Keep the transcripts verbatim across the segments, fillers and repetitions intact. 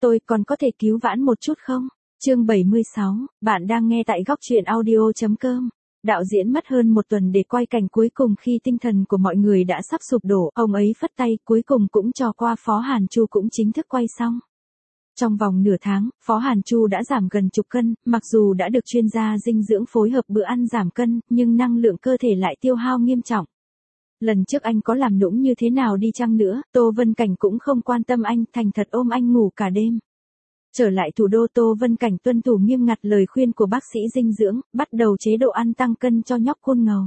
Tôi còn có thể cứu vãn một chút không? Chương bảy mươi sáu, bạn đang nghe tại góc truyện audio chấm com. Đạo diễn mất hơn một tuần để quay cảnh cuối cùng khi tinh thần của mọi người đã sắp sụp đổ, ông ấy phất tay, cuối cùng cũng cho qua Phó Hàn Chu cũng chính thức quay xong. Trong vòng nửa tháng, Phó Hàn Chu đã giảm gần chục cân, mặc dù đã được chuyên gia dinh dưỡng phối hợp bữa ăn giảm cân, nhưng năng lượng cơ thể lại tiêu hao nghiêm trọng. Lần trước anh có làm nũng như thế nào đi chăng nữa, Tô Vân Cảnh cũng không quan tâm anh, thành thật ôm anh ngủ cả đêm. Trở lại thủ đô, Tô Vân Cảnh tuân thủ nghiêm ngặt lời khuyên của bác sĩ dinh dưỡng, bắt đầu chế độ ăn tăng cân cho nhóc khôn ngầu.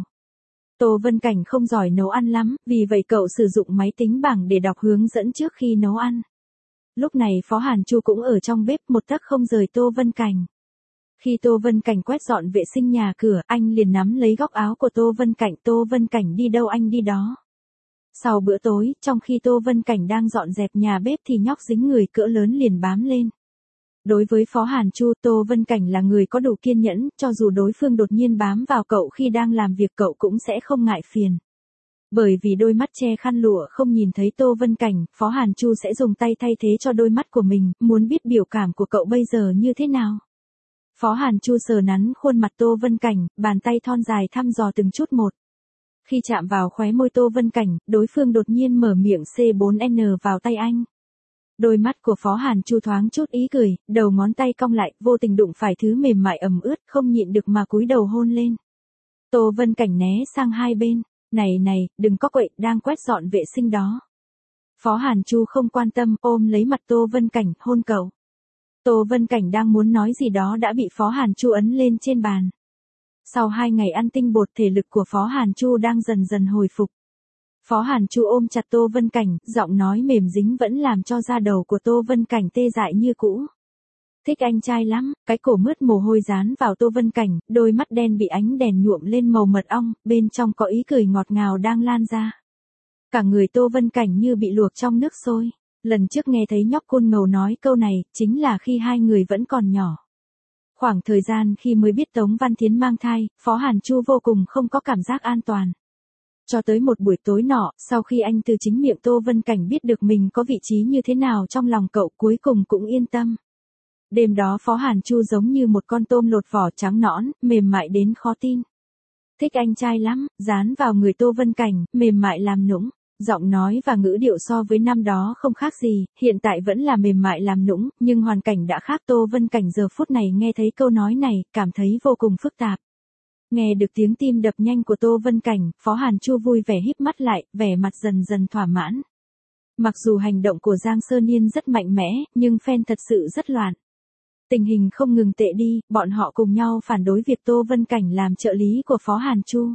Tô Vân Cảnh không giỏi nấu ăn lắm, vì vậy cậu sử dụng máy tính bảng để đọc hướng dẫn trước khi nấu ăn. Lúc này Phó Hàn Chu cũng ở trong bếp, một tấc không rời Tô Vân Cảnh. Khi Tô Vân Cảnh quét dọn vệ sinh nhà cửa, anh liền nắm lấy góc áo của Tô Vân Cảnh. Tô Vân Cảnh đi đâu anh đi đó. Sau bữa tối, trong khi Tô Vân Cảnh đang dọn dẹp nhà bếp thì nhóc dính người cỡ lớn liền bám lên. Đối với Phó Hàn Chu, Tô Vân Cảnh là người có đủ kiên nhẫn, cho dù đối phương đột nhiên bám vào cậu khi đang làm việc cậu cũng sẽ không ngại phiền. Bởi vì đôi mắt che khăn lụa không nhìn thấy Tô Vân Cảnh, Phó Hàn Chu sẽ dùng tay thay thế cho đôi mắt của mình, muốn biết biểu cảm của cậu bây giờ như thế nào. Phó Hàn Chu sờ nắn khuôn mặt Tô Vân Cảnh, bàn tay thon dài thăm dò từng chút một. Khi chạm vào khóe môi Tô Vân Cảnh, đối phương đột nhiên mở miệng C bốn N vào tay anh. Đôi mắt của Phó Hàn Chu thoáng chút ý cười, đầu ngón tay cong lại, vô tình đụng phải thứ mềm mại ẩm ướt, không nhịn được mà cúi đầu hôn lên. Tô Vân Cảnh né sang hai bên, này này, đừng có quậy, đang quét dọn vệ sinh đó. Phó Hàn Chu không quan tâm, ôm lấy mặt Tô Vân Cảnh, hôn cậu. Tô Vân Cảnh đang muốn nói gì đó đã bị Phó Hàn Chu ấn lên trên bàn. Sau hai ngày ăn tinh bột, thể lực của Phó Hàn Chu đang dần dần hồi phục. Phó Hàn Chu ôm chặt Tô Vân Cảnh, giọng nói mềm dính vẫn làm cho da đầu của Tô Vân Cảnh tê dại như cũ. Thích anh trai lắm, cái cổ mướt mồ hôi dán vào Tô Vân Cảnh, đôi mắt đen bị ánh đèn nhuộm lên màu mật ong, bên trong có ý cười ngọt ngào đang lan ra. Cả người Tô Vân Cảnh như bị luộc trong nước sôi. Lần trước nghe thấy nhóc khôn ngầu nói câu này, chính là khi hai người vẫn còn nhỏ. Khoảng thời gian khi mới biết Tống Văn Thiến mang thai, Phó Hàn Chu vô cùng không có cảm giác an toàn. Cho tới một buổi tối nọ, sau khi anh từ chính miệng Tô Vân Cảnh biết được mình có vị trí như thế nào trong lòng cậu, cuối cùng cũng yên tâm. Đêm đó Phó Hàn Chu giống như một con tôm lột vỏ, trắng nõn, mềm mại đến khó tin. Thích anh trai lắm, dán vào người Tô Vân Cảnh, mềm mại làm nũng. Giọng nói và ngữ điệu so với năm đó không khác gì, hiện tại vẫn là mềm mại làm nũng, nhưng hoàn cảnh đã khác. Tô Vân Cảnh giờ phút này nghe thấy câu nói này, cảm thấy vô cùng phức tạp. Nghe được tiếng tim đập nhanh của Tô Vân Cảnh, Phó Hàn Chu vui vẻ híp mắt lại, vẻ mặt dần dần thỏa mãn. Mặc dù hành động của Giang Sơn Yên rất mạnh mẽ, nhưng fan thật sự rất loạn. Tình hình không ngừng tệ đi, bọn họ cùng nhau phản đối việc Tô Vân Cảnh làm trợ lý của Phó Hàn Chu.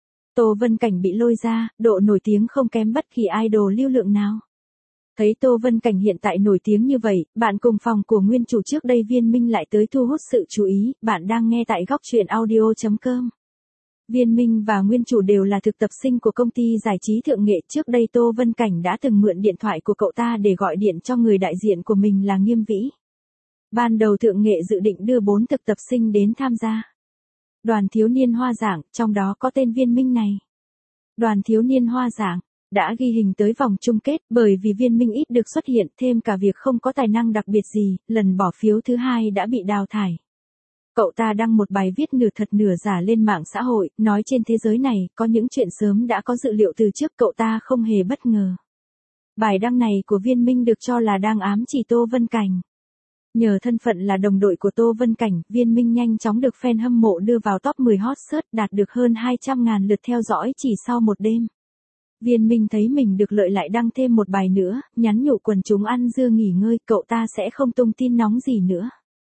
Tô Vân Cảnh bị lôi ra, độ nổi tiếng không kém bất kỳ idol lưu lượng nào. Thấy Tô Vân Cảnh hiện tại nổi tiếng như vậy, bạn cùng phòng của nguyên chủ trước đây Viên Minh lại tới thu hút sự chú ý. Bạn đang nghe tại góc truyện audio chấm com. Viên Minh và nguyên chủ đều là thực tập sinh của công ty giải trí Thượng Nghệ. Trước đây Tô Vân Cảnh đã từng mượn điện thoại của cậu ta để gọi điện cho người đại diện của mình là Nghiêm Vĩ. Ban đầu Thượng Nghệ dự định đưa bốn thực tập sinh đến tham gia Đoàn Thiếu Niên Hoa Giảng, trong đó có tên Viên Minh này. Đoàn Thiếu Niên Hoa Giảng đã ghi hình tới vòng chung kết, bởi vì Viên Minh ít được xuất hiện, thêm cả việc không có tài năng đặc biệt gì, lần bỏ phiếu thứ hai đã bị đào thải. Cậu ta đăng một bài viết nửa thật nửa giả lên mạng xã hội, nói trên thế giới này có những chuyện sớm đã có dự liệu từ trước, cậu ta không hề bất ngờ. Bài đăng này của Viên Minh được cho là đang ám chỉ Tô Vân Cảnh. Nhờ thân phận là đồng đội của Tô Vân Cảnh, Viên Minh nhanh chóng được fan hâm mộ đưa vào top mười hot search, đạt được hơn hai trăm ngàn lượt theo dõi chỉ sau một đêm. Viên Minh thấy mình được lợi lại đăng thêm một bài nữa, nhắn nhủ quần chúng ăn dưa nghỉ ngơi, cậu ta sẽ không tung tin nóng gì nữa.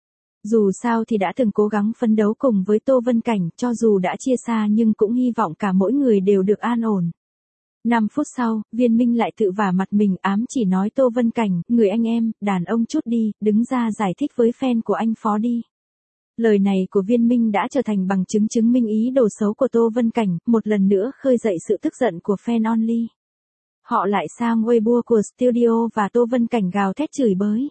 Dù sao thì đã từng cố gắng phấn đấu cùng với Tô Vân Cảnh, cho dù đã chia xa nhưng cũng hy vọng cả mỗi người đều được an ổn. năm phút sau, Viên Minh lại tự vả mặt mình, ám chỉ nói Tô Vân Cảnh, người anh em, đàn ông chút đi, đứng ra giải thích với fan của anh Phó đi. Lời này của Viên Minh đã trở thành bằng chứng chứng minh ý đồ xấu của Tô Vân Cảnh, một lần nữa khơi dậy sự tức giận của fan only. Họ lại sang Weibo của studio và Tô Vân Cảnh gào thét chửi bới.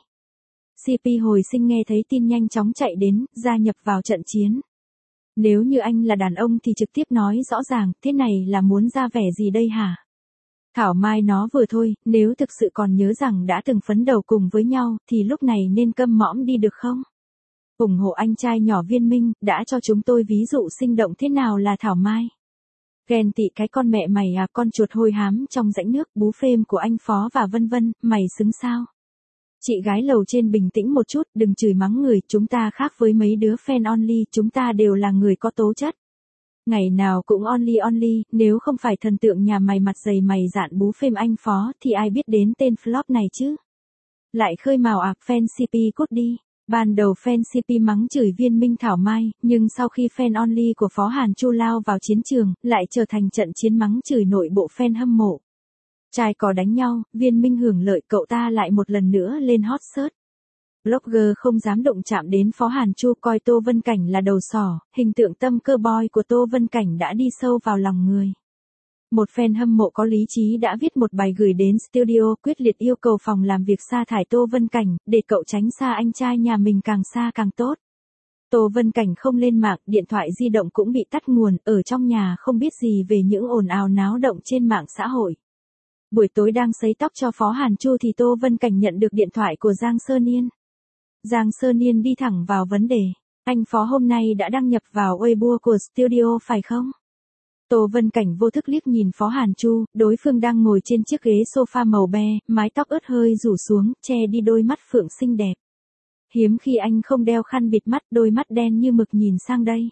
xê pê hồi sinh nghe thấy tin nhanh chóng chạy đến, gia nhập vào trận chiến. Nếu như anh là đàn ông thì trực tiếp nói rõ ràng, thế này là muốn ra vẻ gì đây hả? Thảo Mai nó vừa thôi, nếu thực sự còn nhớ rằng đã từng phấn đầu cùng với nhau, thì lúc này nên câm mõm đi được không? ủng hộ anh trai nhỏ Viên Minh, đã cho chúng tôi ví dụ sinh động thế nào là Thảo Mai. Ghen tị cái con mẹ mày à, con chuột hôi hám trong rãnh nước, bú phêm của anh Phó và vân vân, mày xứng sao? Chị gái lầu trên bình tĩnh một chút, đừng chửi mắng người, chúng ta khác với mấy đứa fan only, chúng ta đều là người có tố chất. Ngày nào cũng only only, nếu không phải thần tượng nhà mày mặt dày mày dạn bú phêm anh Phó, thì ai biết đến tên flop này chứ? Lại khơi mào ạc fan xê pê cút đi. Ban đầu fan xê pê mắng chửi Viên Minh Thảo Mai, nhưng sau khi fan only của Phó Hàn Chu lao vào chiến trường, lại trở thành trận chiến mắng chửi nội bộ fan hâm mộ. Trai có đánh nhau, Viên Minh hưởng lợi, cậu ta lại một lần nữa lên hot search. Blogger không dám động chạm đến Phó Hàn Chu, coi Tô Vân Cảnh là đầu sỏ, hình tượng tâm cơ boy của Tô Vân Cảnh đã đi sâu vào lòng người. Một fan hâm mộ có lý trí đã viết một bài gửi đến studio quyết liệt yêu cầu phòng làm việc sa thải Tô Vân Cảnh, để cậu tránh xa anh trai nhà mình càng xa càng tốt. Tô Vân Cảnh không lên mạng, điện thoại di động cũng bị tắt nguồn, ở trong nhà không biết gì về những ồn ào náo động trên mạng xã hội. Buổi tối đang sấy tóc cho Phó Hàn Chu thì Tô Vân Cảnh nhận được điện thoại của Giang Sơn Yên. Giang Sơn Yên đi thẳng vào vấn đề. Anh Phó hôm nay đã đăng nhập vào Weibo của studio phải không? Tô Vân Cảnh vô thức liếc nhìn Phó Hàn Chu, đối phương đang ngồi trên chiếc ghế sofa màu be, mái tóc ướt hơi rủ xuống, che đi đôi mắt phượng xinh đẹp. Hiếm khi anh không đeo khăn bịt mắt, đôi mắt đen như mực nhìn sang đây.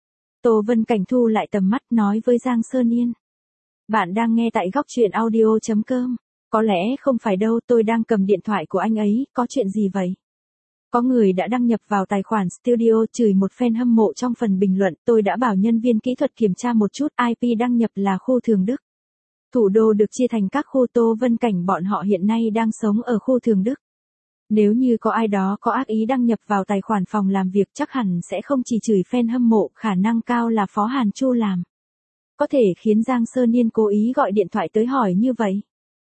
Tô Vân Cảnh thu lại tầm mắt nói với Giang Sơn Yên. Bạn đang nghe tại góc truyện audio chấm com. Có lẽ không phải đâu, tôi đang cầm điện thoại của anh ấy, có chuyện gì vậy? Có người đã đăng nhập vào tài khoản studio chửi một fan hâm mộ trong phần bình luận, tôi đã bảo nhân viên kỹ thuật kiểm tra một chút, i pê đăng nhập là khu Thường Đức. Thủ đô được chia thành các khu, Tô Vân Cảnh bọn họ hiện nay đang sống ở khu Thường Đức. Nếu như có ai đó có ác ý đăng nhập vào tài khoản phòng làm việc chắc hẳn sẽ không chỉ chửi fan hâm mộ, khả năng cao là Phó Hàn Chu làm. Có thể khiến Giang Sơn Yên cố ý gọi điện thoại tới hỏi như vậy.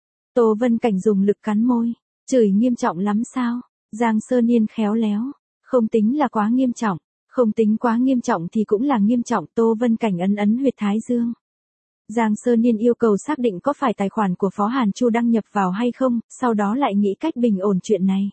Tô Vân Cảnh dùng lực cắn môi, chửi nghiêm trọng lắm sao? Giang Sơn Yên khéo léo, không tính là quá nghiêm trọng, không tính quá nghiêm trọng thì cũng là nghiêm trọng. Tô Vân Cảnh ấn ấn huyệt thái dương. Giang Sơn Yên yêu cầu xác định có phải tài khoản của Phó Hàn Chu đăng nhập vào hay không, sau đó lại nghĩ cách bình ổn chuyện này.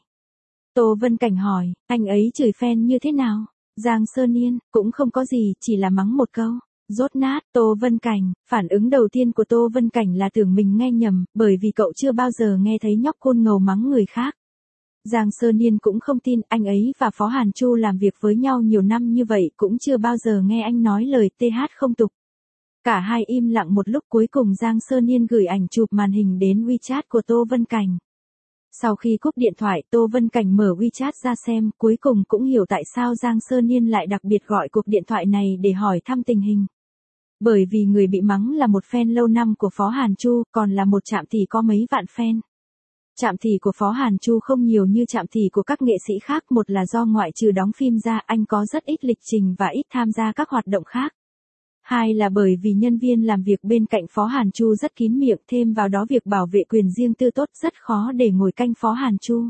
Tô Vân Cảnh hỏi, anh ấy chửi fan như thế nào? Giang Sơn Yên, cũng không có gì, chỉ là mắng một câu. Rốt nát. Tô Vân Cảnh, phản ứng đầu tiên của Tô Vân Cảnh là tưởng mình nghe nhầm, bởi vì cậu chưa bao giờ nghe thấy nhóc côn ngầu mắng người khác. Giang Sơn Yên cũng không tin, anh ấy và Phó Hàn Chu làm việc với nhau nhiều năm như vậy cũng chưa bao giờ nghe anh nói lời tê hát không tục. Cả hai im lặng một lúc, cuối cùng Giang Sơn Yên gửi ảnh chụp màn hình đến WeChat của Tô Vân Cảnh. Sau khi cúp điện thoại, Tô Vân Cảnh mở WeChat ra xem, cuối cùng cũng hiểu tại sao Giang Sơn Yên lại đặc biệt gọi cuộc điện thoại này để hỏi thăm tình hình. Bởi vì người bị mắng là một fan lâu năm của Phó Hàn Chu, còn là một trạm thì có mấy vạn fan. Trạm thì của Phó Hàn Chu không nhiều như trạm thì của các nghệ sĩ khác, một là do ngoại trừ đóng phim ra anh có rất ít lịch trình và ít tham gia các hoạt động khác. Hai là bởi vì nhân viên làm việc bên cạnh Phó Hàn Chu rất kín miệng, thêm vào đó việc bảo vệ quyền riêng tư tốt, rất khó để ngồi canh Phó Hàn Chu.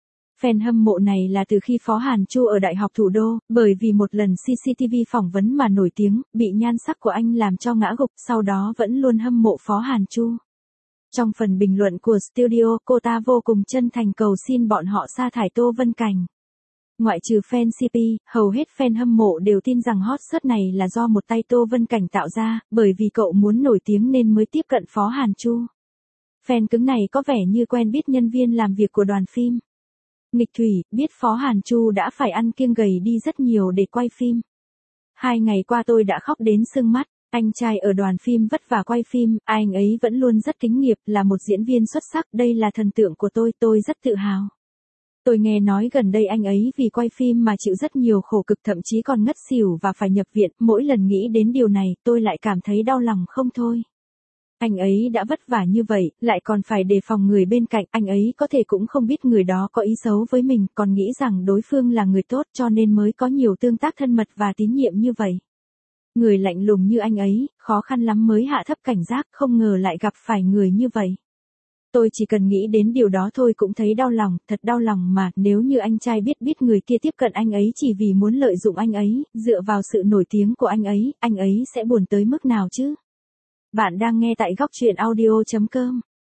Fan hâm mộ này là từ khi Phó Hàn Chu ở Đại học Thủ đô, bởi vì một lần xê xê tê vê phỏng vấn mà nổi tiếng, bị nhan sắc của anh làm cho ngã gục, sau đó vẫn luôn hâm mộ Phó Hàn Chu. Trong phần bình luận của studio, cô ta vô cùng chân thành cầu xin bọn họ sa thải Tô Vân Cảnh. Ngoại trừ fan xê pê, hầu hết fan hâm mộ đều tin rằng hot search này là do một tay Tô Vân Cảnh tạo ra, bởi vì cậu muốn nổi tiếng nên mới tiếp cận Phó Hàn Chu. Fan cứng này có vẻ như quen biết nhân viên làm việc của đoàn phim. Nghịch Thủy, biết Phó Hàn Chu đã phải ăn kiêng gầy đi rất nhiều để quay phim. Hai ngày qua tôi đã khóc đến sưng mắt. Anh trai ở đoàn phim vất vả quay phim, anh ấy vẫn luôn rất kính nghiệp, là một diễn viên xuất sắc, đây là thần tượng của tôi, tôi rất tự hào. Tôi nghe nói gần đây anh ấy vì quay phim mà chịu rất nhiều khổ cực, thậm chí còn ngất xỉu và phải nhập viện, mỗi lần nghĩ đến điều này, tôi lại cảm thấy đau lòng không thôi. Anh ấy đã vất vả như vậy, lại còn phải đề phòng người bên cạnh, anh ấy có thể cũng không biết người đó có ý xấu với mình, còn nghĩ rằng đối phương là người tốt cho nên mới có nhiều tương tác thân mật và tín nhiệm như vậy. Người lạnh lùng như anh ấy, khó khăn lắm mới hạ thấp cảnh giác, không ngờ lại gặp phải người như vậy. Tôi chỉ cần nghĩ đến điều đó thôi cũng thấy đau lòng, thật đau lòng mà, nếu như anh trai biết biết người kia tiếp cận anh ấy chỉ vì muốn lợi dụng anh ấy, dựa vào sự nổi tiếng của anh ấy, anh ấy sẽ buồn tới mức nào chứ? Bạn đang nghe tại góc truyện audio chấm com.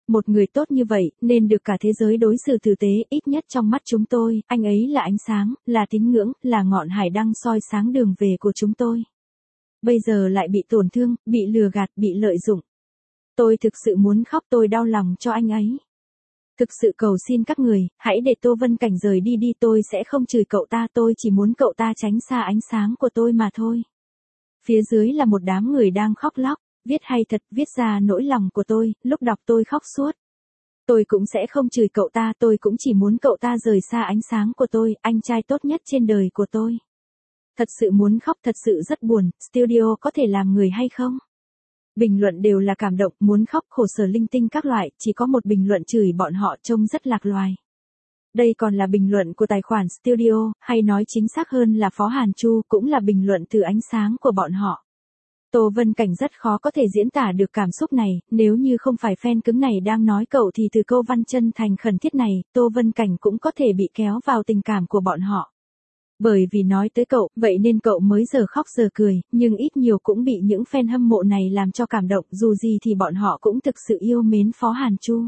Một người tốt như vậy, nên được cả thế giới đối xử tử tế, ít nhất trong mắt chúng tôi, anh ấy là ánh sáng, là tín ngưỡng, là ngọn hải đăng soi sáng đường về của chúng tôi. Bây giờ lại bị tổn thương, bị lừa gạt, bị lợi dụng. Tôi thực sự muốn khóc, tôi đau lòng cho anh ấy. Thực sự cầu xin các người, hãy để Tô Vân Cảnh rời đi đi, tôi sẽ không chửi cậu ta, tôi chỉ muốn cậu ta tránh xa ánh sáng của tôi mà thôi. Phía dưới là một đám người đang khóc lóc, viết hay thật, viết ra nỗi lòng của tôi, lúc đọc tôi khóc suốt. Tôi cũng sẽ không chửi cậu ta, tôi cũng chỉ muốn cậu ta rời xa ánh sáng của tôi, anh trai tốt nhất trên đời của tôi. Thật sự muốn khóc, thật sự rất buồn, studio có thể làm người hay không? Bình luận đều là cảm động, muốn khóc, khổ sở linh tinh các loại, chỉ có một bình luận chửi bọn họ trông rất lạc loài. Đây còn là bình luận của tài khoản studio, hay nói chính xác hơn là Phó Hàn Chu, cũng là bình luận từ ánh sáng của bọn họ. Tô Vân Cảnh rất khó có thể diễn tả được cảm xúc này, nếu như không phải fan cứng này đang nói cậu thì từ câu văn chân thành khẩn thiết này, Tô Vân Cảnh cũng có thể bị kéo vào tình cảm của bọn họ. Bởi vì nói tới cậu, vậy nên cậu mới giờ khóc giờ cười, nhưng ít nhiều cũng bị những fan hâm mộ này làm cho cảm động, dù gì thì bọn họ cũng thực sự yêu mến Phó Hàn Chu.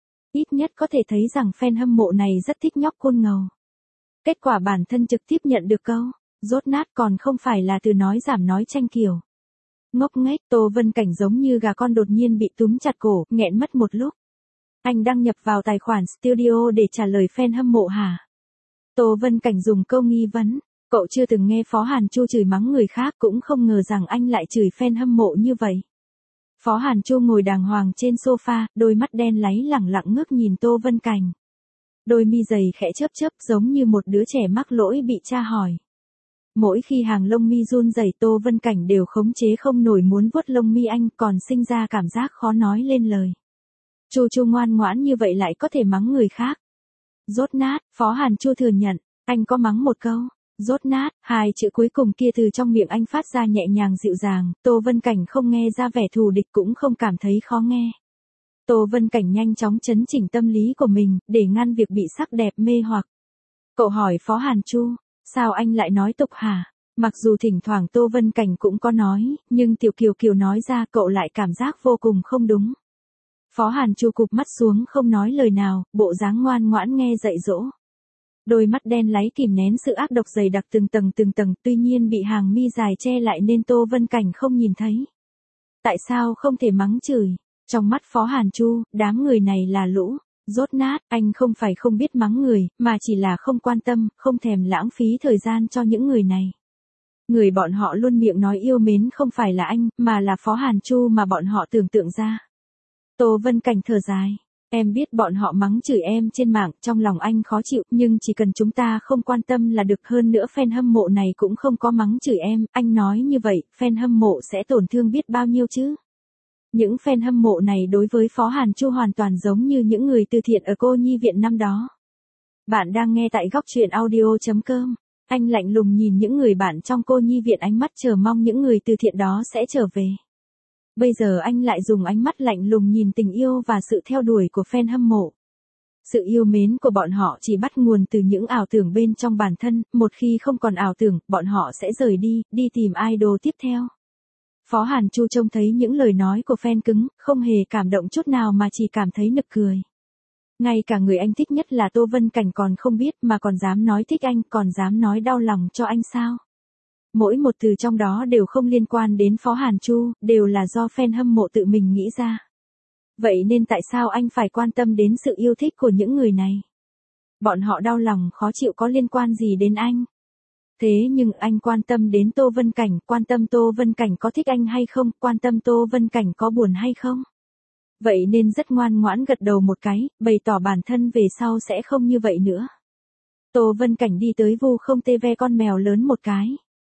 Ít nhất có thể thấy rằng fan hâm mộ này rất thích nhóc côn ngầu. Kết quả bản thân trực tiếp nhận được câu, rốt nát còn không phải là từ nói giảm nói tranh kiểu. Ngốc nghếch, Tô Vân Cảnh giống như gà con đột nhiên bị túm chặt cổ, nghẹn mất một lúc. Anh đăng nhập vào tài khoản studio để trả lời fan hâm mộ hả? Tô Vân Cảnh dùng câu nghi vấn, cậu chưa từng nghe Phó Hàn Chu chửi mắng người khác, cũng không ngờ rằng anh lại chửi fan hâm mộ như vậy. Phó Hàn Chu ngồi đàng hoàng trên sofa, đôi mắt đen láy lẳng lặng ngước nhìn Tô Vân Cảnh. Đôi mi dày khẽ chớp chớp giống như một đứa trẻ mắc lỗi bị tra hỏi. Mỗi khi hàng lông mi run rẩy, Tô Vân Cảnh đều khống chế không nổi muốn vuốt lông mi anh, còn sinh ra cảm giác khó nói lên lời. Chu Chu ngoan ngoãn như vậy lại có thể mắng người khác. Rốt nát, Phó Hàn Chu thừa nhận, anh có mắng một câu. Rốt nát, hai chữ cuối cùng kia từ trong miệng anh phát ra nhẹ nhàng dịu dàng, Tô Vân Cảnh không nghe ra vẻ thù địch cũng không cảm thấy khó nghe. Tô Vân Cảnh nhanh chóng chấn chỉnh tâm lý của mình, để ngăn việc bị sắc đẹp mê hoặc. Cậu hỏi Phó Hàn Chu, sao anh lại nói tục hả? Mặc dù thỉnh thoảng Tô Vân Cảnh cũng có nói, nhưng Tiểu Kiều Kiều nói ra cậu lại cảm giác vô cùng không đúng. Phó Hàn Chu cụp mắt xuống không nói lời nào, bộ dáng ngoan ngoãn nghe dạy dỗ. Đôi mắt đen láy kìm nén sự ác độc dày đặc từng tầng từng tầng, tuy nhiên bị hàng mi dài che lại nên Tô Vân Cảnh không nhìn thấy. Tại sao không thể mắng chửi? Trong mắt Phó Hàn Chu, đám người này là lũ rốt nát, anh không phải không biết mắng người, mà chỉ là không quan tâm, không thèm lãng phí thời gian cho những người này. Người bọn họ luôn miệng nói yêu mến không phải là anh, mà là Phó Hàn Chu mà bọn họ tưởng tượng ra. Tô Vân Cảnh thở dài. Em biết bọn họ mắng chửi em trên mạng, trong lòng anh khó chịu, nhưng chỉ cần chúng ta không quan tâm là được, hơn nữa fan hâm mộ này cũng không có mắng chửi em, anh nói như vậy, fan hâm mộ sẽ tổn thương biết bao nhiêu chứ. Những fan hâm mộ này đối với Phó Hàn Chu hoàn toàn giống như những người từ thiện ở cô nhi viện năm đó. Bạn đang nghe tại góc truyện audio chấm com. Anh lạnh lùng nhìn những người bạn trong cô nhi viện, ánh mắt chờ mong những người từ thiện đó sẽ trở về. Bây giờ anh lại dùng ánh mắt lạnh lùng nhìn tình yêu và sự theo đuổi của fan hâm mộ. Sự yêu mến của bọn họ chỉ bắt nguồn từ những ảo tưởng bên trong bản thân, một khi không còn ảo tưởng, bọn họ sẽ rời đi, đi tìm idol tiếp theo. Phó Hàn Chu trông thấy những lời nói của fan cứng, không hề cảm động chút nào mà chỉ cảm thấy nực cười. Ngay cả người anh thích nhất là Tô Vân Cảnh còn không biết mà còn dám nói thích anh, còn dám nói đau lòng cho anh sao? Mỗi một từ trong đó đều không liên quan đến Phó Hàn Chu, đều là do fan hâm mộ tự mình nghĩ ra. Vậy nên tại sao anh phải quan tâm đến sự yêu thích của những người này? Bọn họ đau lòng khó chịu có liên quan gì đến anh? Thế nhưng anh quan tâm đến Tô Vân Cảnh, quan tâm Tô Vân Cảnh có thích anh hay không, quan tâm Tô Vân Cảnh có buồn hay không? Vậy nên rất ngoan ngoãn gật đầu một cái, bày tỏ bản thân về sau sẽ không như vậy nữa. Tô Vân Cảnh đi tới vu không tê ve con mèo lớn một cái.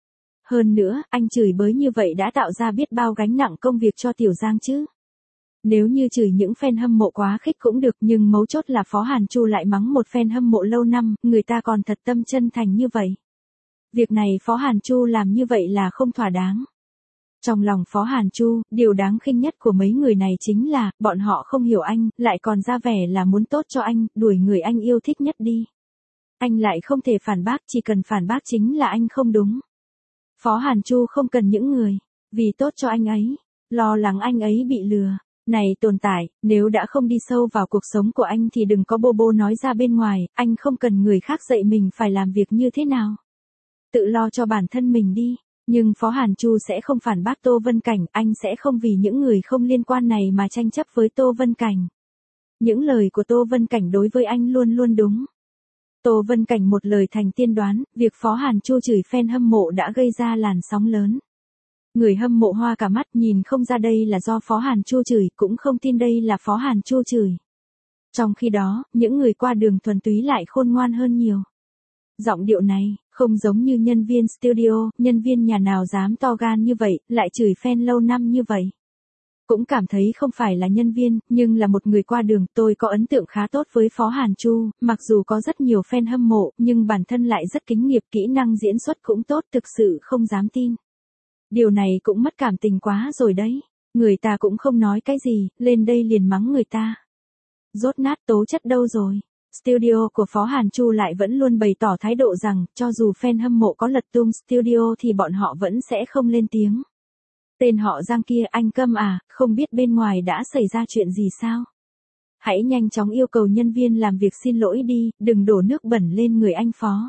Hơn nữa, anh chửi bới như vậy đã tạo ra biết bao gánh nặng công việc cho Tiểu Giang chứ. Nếu như chửi những fan hâm mộ quá khích cũng được, nhưng mấu chốt là Phó Hàn Chu lại mắng một fan hâm mộ lâu năm, người ta còn thật tâm chân thành như vậy. Việc này Phó Hàn Chu làm như vậy là không thỏa đáng. Trong lòng Phó Hàn Chu, điều đáng khinh nhất của mấy người này chính là, bọn họ không hiểu anh, lại còn ra vẻ là muốn tốt cho anh, đuổi người anh yêu thích nhất đi. Anh lại không thể phản bác, chỉ cần phản bác chính là anh không đúng. Phó Hàn Chu không cần những người vì tốt cho anh ấy, lo lắng anh ấy bị lừa, Này tồn tại, nếu đã không đi sâu vào cuộc sống của anh thì đừng có bô bô nói ra bên ngoài, anh không cần người khác dạy mình phải làm việc như thế nào. Tự lo cho bản thân mình đi. Nhưng Phó Hàn Chu sẽ không phản bác Tô Vân Cảnh, anh sẽ không vì những người không liên quan này mà tranh chấp với Tô Vân Cảnh. Những lời của Tô Vân Cảnh đối với anh luôn luôn đúng. Tô Vân Cảnh một lời thành tiên đoán, việc Phó Hàn Chu chửi fan hâm mộ đã gây ra làn sóng lớn. Người hâm mộ hoa cả mắt nhìn không ra đây là do Phó Hàn Chu chửi, cũng không tin đây là Phó Hàn Chu chửi. Trong khi đó, những người qua đường thuần túy lại khôn ngoan hơn nhiều. Giọng điệu này, không giống như nhân viên studio, nhân viên nhà nào dám to gan như vậy, lại chửi fan lâu năm như vậy. Cũng cảm thấy không phải là nhân viên, nhưng là một người qua đường, tôi có ấn tượng khá tốt với Phó Hàn Chu, mặc dù có rất nhiều fan hâm mộ, nhưng bản thân lại rất kính nghiệp, kỹ năng diễn xuất cũng tốt, thực sự không dám tin. Điều này cũng mất cảm tình quá rồi đấy, người ta cũng không nói cái gì, lên đây liền mắng người ta. Rốt nát tố chất đâu rồi? Studio của Phó Hàn Chu lại vẫn luôn bày tỏ thái độ rằng, cho dù fan hâm mộ có lật tung studio thì bọn họ vẫn sẽ không lên tiếng. Tên họ Giang kia, anh câm à, không biết bên ngoài đã xảy ra chuyện gì sao? Hãy nhanh chóng yêu cầu nhân viên làm việc xin lỗi đi, đừng đổ nước bẩn lên người anh Phó.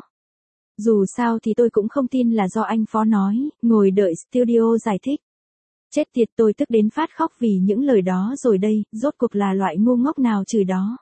Dù sao thì tôi cũng không tin là do anh Phó nói, ngồi đợi studio giải thích. Chết tiệt, tôi tức đến phát khóc vì những lời đó rồi đây, rốt cuộc là loại ngu ngốc nào chửi đó.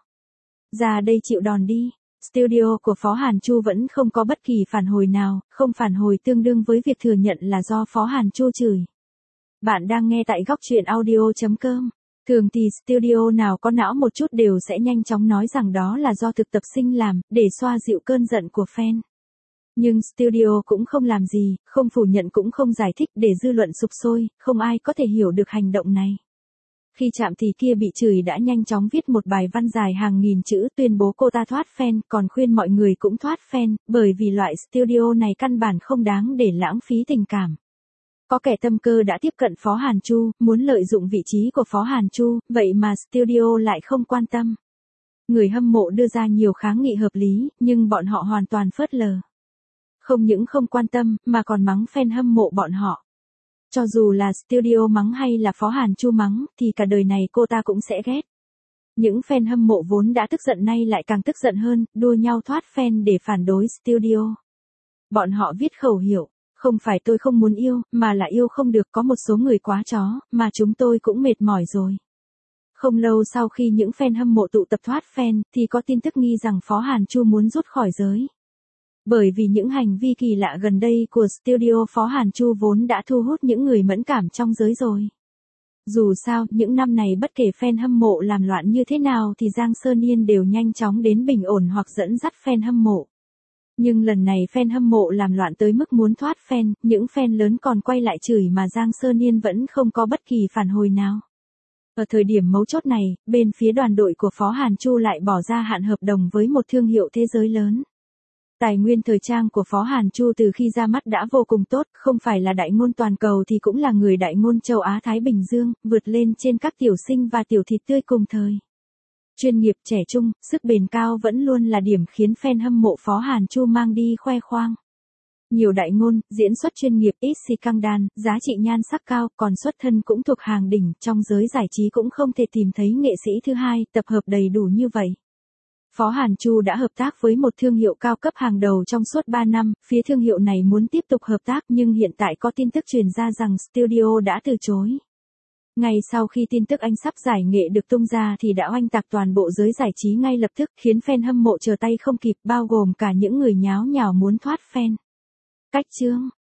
Ra đây chịu đòn đi. Studio của Phó Hàn Chu vẫn không có bất kỳ phản hồi nào, không phản hồi tương đương với việc thừa nhận là do Phó Hàn Chu chửi. Bạn đang nghe tại góc truyện audio chấm com. Thường thì studio nào có não một chút đều sẽ nhanh chóng nói rằng đó là do thực tập sinh làm, để xoa dịu cơn giận của fan. Nhưng studio cũng không làm gì, không phủ nhận cũng không giải thích để dư luận sục sôi, không ai có thể hiểu được hành động này. Khi chạm thì kia bị chửi đã nhanh chóng viết một bài văn dài hàng nghìn chữ tuyên bố cô ta thoát fan, còn khuyên mọi người cũng thoát fan, bởi vì loại studio này căn bản không đáng để lãng phí tình cảm. Có kẻ tâm cơ đã tiếp cận Phó Hàn Chu, muốn lợi dụng vị trí của Phó Hàn Chu, vậy mà studio lại không quan tâm. Người hâm mộ đưa ra nhiều kháng nghị hợp lý, nhưng bọn họ hoàn toàn phớt lờ. Không những không quan tâm, mà còn mắng fan hâm mộ bọn họ. Cho dù là studio mắng hay là Phó Hàn Chu mắng, thì cả đời này cô ta cũng sẽ ghét. Những fan hâm mộ vốn đã tức giận nay lại càng tức giận hơn, đua nhau thoát fan để phản đối studio. Bọn họ viết khẩu hiệu, không phải tôi không muốn yêu, mà là yêu không được, có một số người quá chó, mà chúng tôi cũng mệt mỏi rồi. Không lâu sau khi những fan hâm mộ tụ tập thoát fan, thì có tin tức nghi rằng Phó Hàn Chu muốn rút khỏi giới. Bởi vì những hành vi kỳ lạ gần đây của studio Phó Hàn Chu vốn đã thu hút những người mẫn cảm trong giới rồi. Dù sao, những năm này bất kể fan hâm mộ làm loạn như thế nào thì Giang Sơn Yên đều nhanh chóng đến bình ổn hoặc dẫn dắt fan hâm mộ. Nhưng lần này fan hâm mộ làm loạn tới mức muốn thoát fan, những fan lớn còn quay lại chửi mà Giang Sơn Yên vẫn không có bất kỳ phản hồi nào. Ở thời điểm mấu chốt này, bên phía đoàn đội của Phó Hàn Chu lại bỏ ra hạn hợp đồng với một thương hiệu thế giới lớn. Tài nguyên thời trang của Phó Hàn Chu từ khi ra mắt đã vô cùng tốt, không phải là đại ngôn toàn cầu thì cũng là người đại ngôn châu Á Thái Bình Dương, vượt lên trên các tiểu sinh và tiểu thịt tươi cùng thời. Chuyên nghiệp, trẻ trung, sức bền cao vẫn luôn là điểm khiến fan hâm mộ Phó Hàn Chu mang đi khoe khoang. Nhiều đại ngôn, diễn xuất chuyên nghiệp, ít xì căng đan, giá trị nhan sắc cao, còn xuất thân cũng thuộc hàng đỉnh, trong giới giải trí cũng không thể tìm thấy nghệ sĩ thứ hai, tập hợp đầy đủ như vậy. Phó Hàn Chu đã hợp tác với một thương hiệu cao cấp hàng đầu trong suốt ba năm, phía thương hiệu này muốn tiếp tục hợp tác nhưng hiện tại có tin tức truyền ra rằng studio đã từ chối. Ngay sau khi tin tức anh sắp giải nghệ được tung ra thì đã oanh tạc toàn bộ giới giải trí ngay lập tức, khiến fan hâm mộ chờ tay không kịp, bao gồm cả những người nháo nhào muốn thoát fan. Cách chương